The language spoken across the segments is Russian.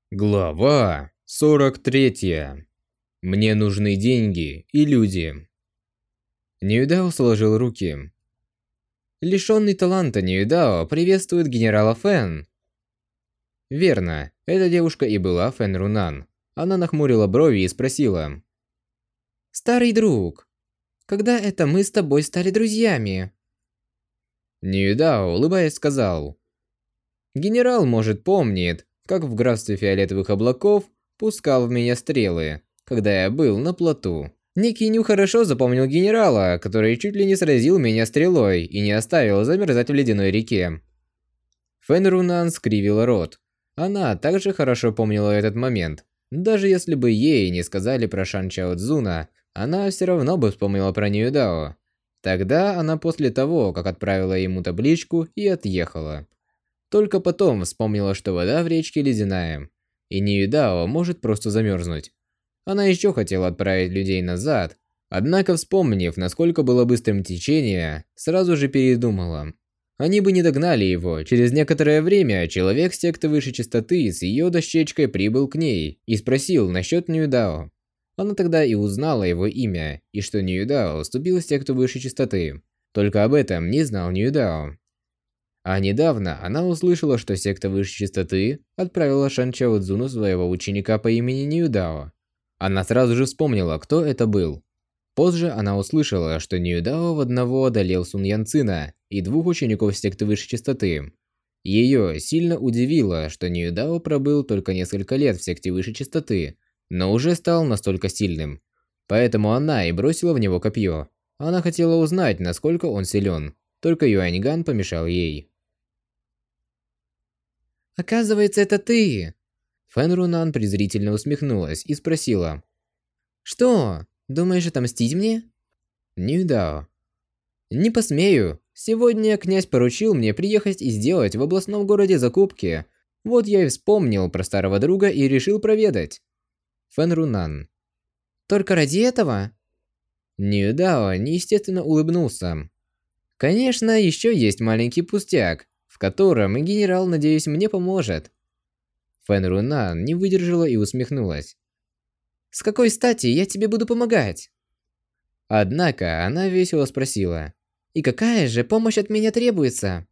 Глава 43. Мне нужны деньги и люди. Ньюдао сложил руки. Лишенный таланта Ньюдао приветствует генерала Фэн. Верно, эта девушка и была Фэн Рунан. Она нахмурила брови и спросила. «Старый друг, когда это мы с тобой стали друзьями?» Ньюдао, улыбаясь, сказал. «Генерал, может, помнит, как в графстве фиолетовых облаков пускал в меня стрелы, когда я был на плоту. Некий Ню хорошо запомнил генерала, который чуть ли не сразил меня стрелой и не оставил замерзать в ледяной реке». Фэн Рунан скривила рот. Она также хорошо помнила этот момент. Даже если бы ей не сказали про Шан Чао Цзуна, она все равно бы вспомнила про Ньюдао. Тогда она после того, как отправила ему табличку, и отъехала. Только потом вспомнила, что вода в речке ледяная, и Ньюдао может просто замерзнуть. Она еще хотела отправить людей назад, однако, вспомнив, насколько было быстрым течение, сразу же передумала. Они бы не догнали его. Через некоторое время человек с секты высшей частоты с ее дощечкой прибыл к ней и спросил насчет Ньюдао. Она тогда и узнала его имя, и что Ньюдао вступил в секту высшей частоты. Только об этом не знал Ньюдао. А недавно она услышала, что секта высшей частоты отправила Шан Чао Цзуну своего ученика по имени Ньюдао. Она сразу же вспомнила, кто это был. Позже она услышала, что Ньюдао в одного одолел Сун Ян Цина и двух учеников секты высшей частоты. Ее сильно удивило, что Ньюдао пробыл только несколько лет в секте высшей частоты, но уже стал настолько сильным. Поэтому она и бросила в него копье. Она хотела узнать, насколько он силен. Только Юаньган помешал ей. «Оказывается, это ты!» Фэн Рунан презрительно усмехнулась и спросила. «Что, думаешь отомстить мне?» Ньюдао. «Не посмею. Сегодня князь поручил мне приехать и сделать в областном городе закупки. Вот я и вспомнил про старого друга и решил проведать». Фэн Рунан. «Только ради этого?» Ньюдао неестественно улыбнулся. «Конечно, еще есть маленький пустяк, в котором генерал, надеюсь, мне поможет». Фэн Рунан не выдержала и усмехнулась. «С какой стати я тебе буду помогать?» Однако она весело спросила. «И какая же помощь от меня требуется?»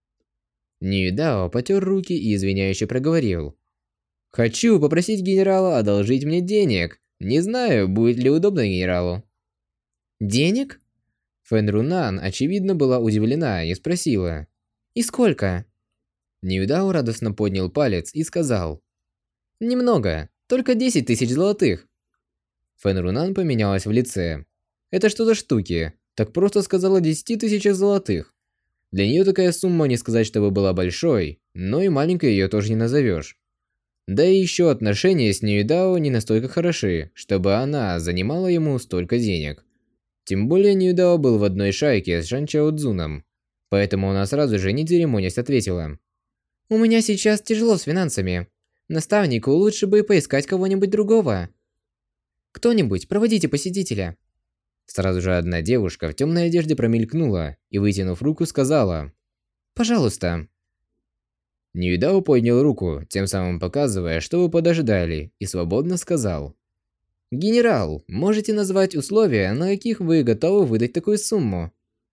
Ньюдао потер руки и извиняюще проговорил. «Хочу попросить генерала одолжить мне денег. Не знаю, будет ли удобно генералу». «Денег?» Фэн Рунан, очевидно, была удивлена и спросила. «И сколько?» Ньюдао радостно поднял палец и сказал. «Немного, только 10 тысяч золотых». Фэн Рунан поменялась в лице. «Это что за штуки? Так просто сказала 10 тысячах золотых». Для нее такая сумма не сказать, чтобы была большой, но и маленькой ее тоже не назовешь. Да и еще отношения с Ньюдао не настолько хороши, чтобы она занимала ему столько денег. Тем более Ньюдао был в одной шайке с Шан Чао Цзуном, поэтому она сразу же, не церемонясь, ответила. «У меня сейчас тяжело с финансами. Наставнику лучше бы поискать кого-нибудь другого. Кто-нибудь, проводите посетителя». Сразу же одна девушка в темной одежде промелькнула и, вытянув руку, сказала «Пожалуйста». Ньюдао поднял руку, тем самым показывая, что вы подождали, и свободно сказал. «Генерал, можете назвать условия, на каких вы готовы выдать такую сумму?»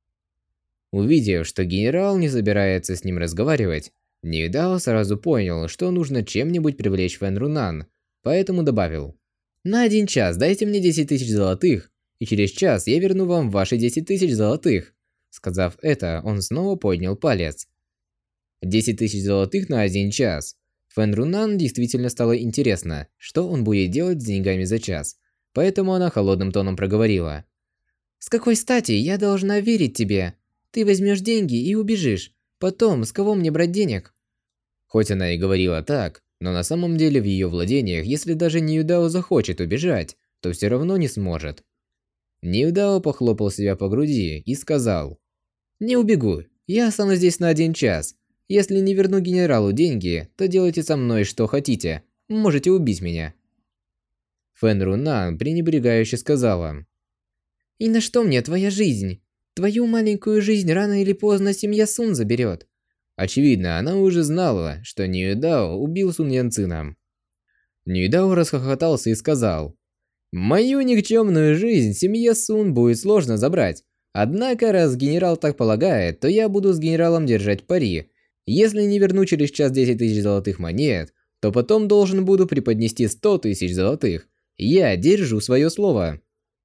Увидев, что генерал не собирается с ним разговаривать, Ньюдао сразу понял, что нужно чем-нибудь привлечь Фэн Рунан, поэтому добавил. «На 1 час дайте мне 10 тысяч золотых, и через час я верну вам ваши 10 тысяч золотых». Сказав это, он снова поднял палец. 10 тысяч золотых на 1 час. Фэн Рунан действительно стало интересно, что он будет делать с деньгами за час, поэтому она холодным тоном проговорила. «С какой стати я должна верить тебе? Ты возьмешь деньги и убежишь. Потом, с кого мне брать денег?» Хоть она и говорила так, но на самом деле в ее владениях, если даже Ньюдао захочет убежать, то все равно не сможет. Ньюдао похлопал себя по груди и сказал. «Не убегу, я останусь здесь на 1 час. Если не верну генералу деньги, то делайте со мной что хотите. Можете убить меня». Фэн Рунан пренебрегающе сказала. «И на что мне твоя жизнь? Твою маленькую жизнь рано или поздно семья Сун заберет». Очевидно, она уже знала, что Ньюдао убил Сун Ян Цина. Ньюдао расхохотался и сказал: «Мою никчемную жизнь семье Сун будет сложно забрать. Однако, раз генерал так полагает, то я буду с генералом держать пари. Если не верну через час 10 тысяч золотых монет, то потом должен буду преподнести 100 тысяч золотых. Я держу свое слово».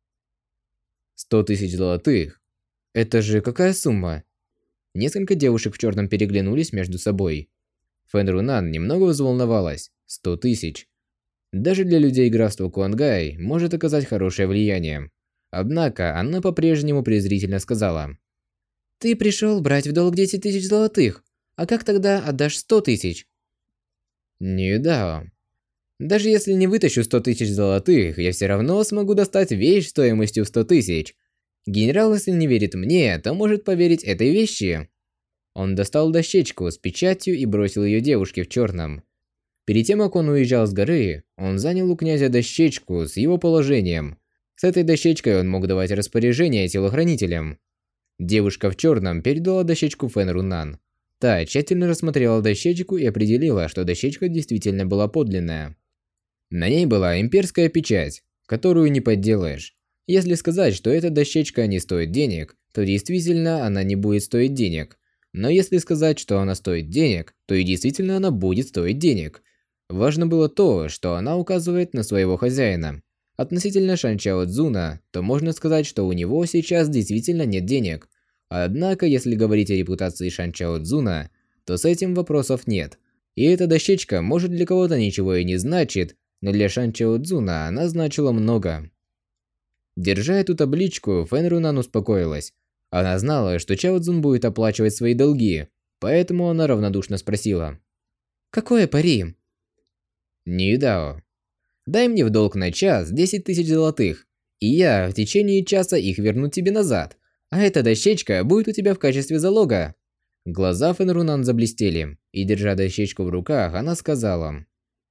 100 тысяч золотых? Это же какая сумма? Несколько девушек в черном переглянулись между собой. Фэн Рунан немного взволновалась. 100 тысяч. Даже для людей графства Куангай может оказать хорошее влияние. Однако она по-прежнему презрительно сказала: «Ты пришел брать в долг 10 тысяч золотых, а как тогда отдашь 100 тысяч?» «Не да. Даже если не вытащу 100 тысяч золотых, я все равно смогу достать вещь стоимостью в 100 тысяч. Генерал, если не верит мне, то может поверить этой вещи». Он достал дощечку с печатью и бросил ее девушке в черном. Перед тем, как он уезжал с горы, он занял у князя дощечку с его положением. С этой дощечкой он мог давать распоряжения телохранителям. Девушка в черном передала дощечку Фэн Рунан. Та тщательно рассмотрела дощечку и определила, что дощечка действительно была подлинная. На ней была имперская печать, которую не подделаешь. Если сказать, что эта дощечка не стоит денег, то действительно она не будет стоить денег. Но если сказать, что она стоит денег, то и действительно она будет стоить денег. Важно было то, что она указывает на своего хозяина. Относительно Шан Чао Цзуна, то можно сказать, что у него сейчас действительно нет денег. Однако, если говорить о репутации Шан Чао Цзуна, то с этим вопросов нет. И эта дощечка может для кого-то ничего и не значит, но для Шан Чао Цзуна она значила много. Держа эту табличку, Фэн Рунан успокоилась. Она знала, что Чао Цзун будет оплачивать свои долги, поэтому она равнодушно спросила: «Какое пари?» «Нидао. Дай мне в долг на час 10 тысяч золотых, и я в течение часа их верну тебе назад, а эта дощечка будет у тебя в качестве залога». Глаза Фэн Рунан заблестели, и, держа дощечку в руках, она сказала: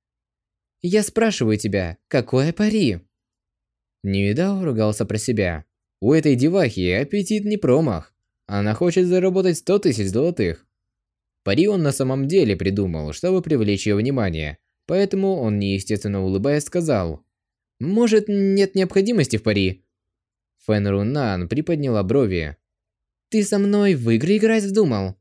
«Я спрашиваю тебя, какое пари?» Нидао ругался про себя. У этой девахи аппетит не промах. Она хочет заработать 100 тысяч золотых. Пари он на самом деле придумал, чтобы привлечь ее внимание. Поэтому он, неестественно улыбаясь, сказал: «Может, нет необходимости в пари?» Фэн Рунан приподняла брови. «Ты со мной в игры играть вздумал?»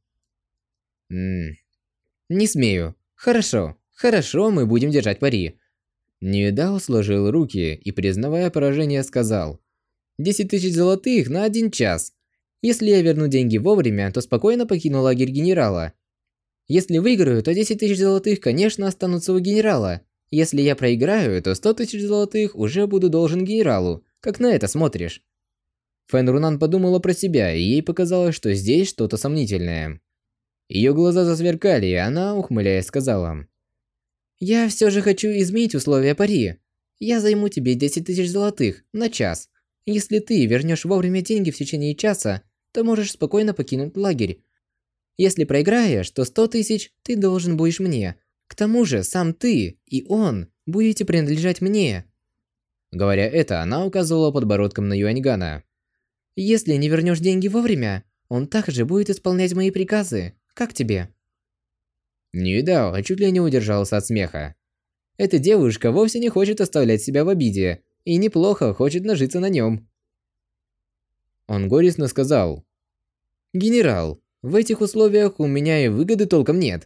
«Не смею. Хорошо, хорошо, мы будем держать пари». Нидао сложил руки и, признавая поражение, сказал: 10 тысяч золотых на 1 час. Если я верну деньги вовремя, то спокойно покину лагерь генерала. Если выиграю, то 10 тысяч золотых, конечно, останутся у генерала. Если я проиграю, то 100 тысяч золотых уже буду должен генералу. Как на это смотришь?» Фэн Рунан подумала про себя, и ей показалось, что здесь что-то сомнительное. Ее глаза засверкали, и она, ухмыляясь, сказала: «Я все же хочу изменить условия пари. Я займу тебе 10 тысяч золотых на час. Если ты вернешь вовремя деньги в течение часа, то можешь спокойно покинуть лагерь. Если проиграешь, то 100 тысяч ты должен будешь мне. К тому же, сам ты и он будете принадлежать мне». Говоря это, она указывала подбородком на Юаньгана. «Если не вернешь деньги вовремя, он также будет исполнять мои приказы. Как тебе?» Ньюдао чуть ли не удержался от смеха. Эта девушка вовсе не хочет оставлять себя в обиде, и неплохо хочет нажиться на нем. Он горестно сказал: «Генерал, в этих условиях у меня и выгоды толком нет».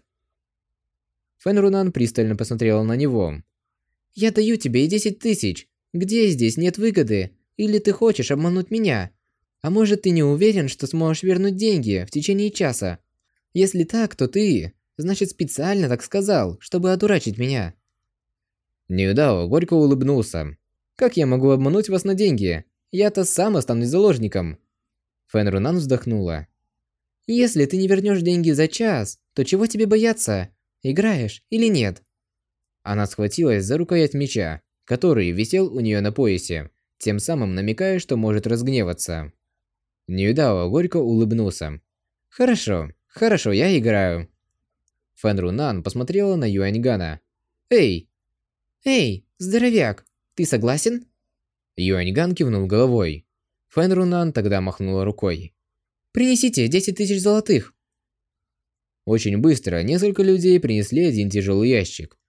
Фэн Рунан пристально посмотрела на него. «Я даю тебе и 10 тысяч. Где здесь нет выгоды? Или ты хочешь обмануть меня? А может, ты не уверен, что сможешь вернуть деньги в течение часа? Если так, то ты, значит, специально так сказал, чтобы одурачить меня». Ньюдао горько улыбнулся. «Как я могу обмануть вас на деньги? Я-то сам останусь заложником». Фэн Рунан вздохнула. «Если ты не вернешь деньги за час, то чего тебе бояться? Играешь или нет?» Она схватилась за рукоять меча, который висел у нее на поясе, тем самым намекая, что может разгневаться. Ньюдао горько улыбнулся. «Хорошо, хорошо, я играю». Фэн Рунан посмотрела на Юаньгана. «Эй! Эй, здоровяк, ты согласен?» Юаньган кивнул головой. Фэн Рунан тогда махнула рукой. «Принесите 10 тысяч золотых». Очень быстро несколько людей принесли один тяжелый ящик.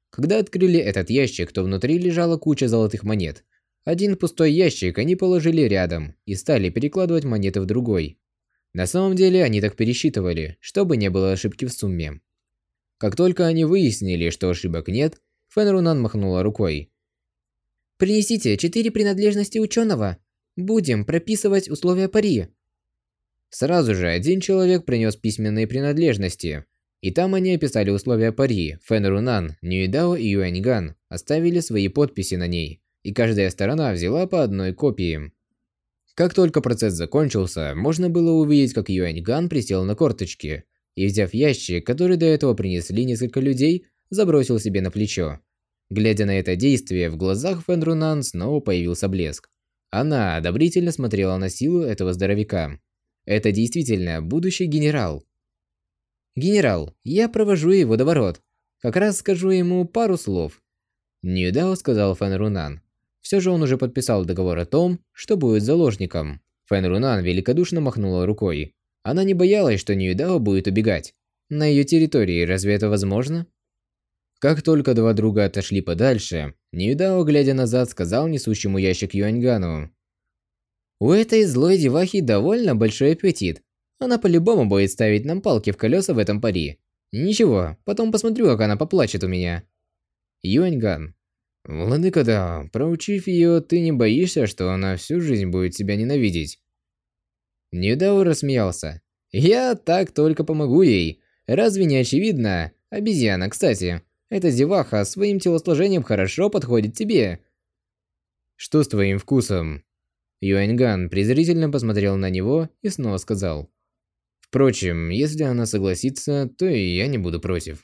Когда открыли этот ящик, то внутри лежала куча золотых монет. Один пустой ящик они положили рядом и стали перекладывать монеты в другой. На самом деле они так пересчитывали, чтобы не было ошибки в сумме. Как только они выяснили, что ошибок нет, Фэн Рунан махнула рукой. «Принесите 4 принадлежности ученого. Будем прописывать условия пари». Сразу же один человек принес письменные принадлежности, и там они описали условия пари. Фэн Рунан, Нюйдао и Юаньган оставили свои подписи на ней, и каждая сторона взяла по одной копии. Как только процесс закончился, можно было увидеть, как Юаньган присел на корточки и, взяв ящик, который до этого принесли несколько людей, забросил себе на плечо. Глядя на это действие, в глазах Фэн Рунан снова появился блеск. Она одобрительно смотрела на силу этого здоровяка. Это действительно будущий генерал. «Генерал, я провожу его до ворот. Как раз скажу ему пару слов», — Ньюдао сказал Фэн Рунан. Все же он уже подписал договор о том, что будет заложником. Фэн Рунан великодушно махнула рукой. Она не боялась, что Ньюдао будет убегать. На ее территории разве это возможно? Как только два друга отошли подальше, Ньюдао, глядя назад, сказал несущему ящик Юаньгану. «У этой злой девахи довольно большой аппетит. Она по-любому будет ставить нам палки в колеса в этом пари. Ничего, потом посмотрю, как она поплачет у меня». Юаньган. «Владыка Дао, проучив ее, ты не боишься, что она всю жизнь будет тебя ненавидеть?» Ньюдао рассмеялся. «Я так только помогу ей. Разве не очевидно? Обезьяна, кстати. Эта деваха своим телосложением хорошо подходит тебе». «Что с твоим вкусом?» Юаньган презрительно посмотрел на него и снова сказал. «Впрочем, если она согласится, то и я не буду против».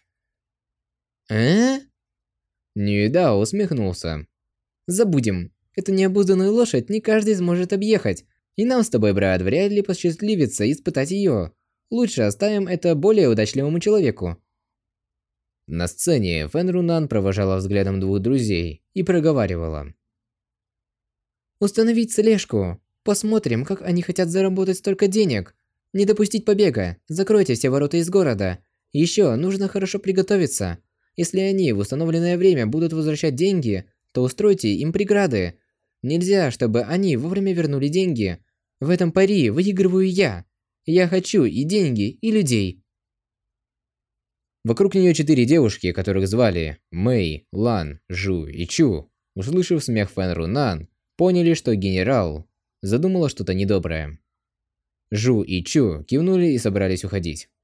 Ньюдао усмехнулся. «Забудем. Эту необузданную лошадь не каждый сможет объехать. И нам с тобой, брат, вряд ли посчастливится испытать ее. Лучше оставим это более удачливому человеку». На сцене Фэн Рунан провожала взглядом двух друзей и проговаривала. «Установить слежку. Посмотрим, как они хотят заработать столько денег. Не допустить побега. Закройте все ворота из города. Еще нужно хорошо приготовиться. Если они в установленное время будут возвращать деньги, то устройте им преграды. Нельзя, чтобы они вовремя вернули деньги. В этом пари выигрываю я. Я хочу и деньги, и людей». Вокруг нее 4 девушки, которых звали Мэй, Лан, Жу и Чу, услышав смех Фэн Рунан, поняли, что генерал задумала что-то недоброе. Жу и Чу кивнули и собрались уходить.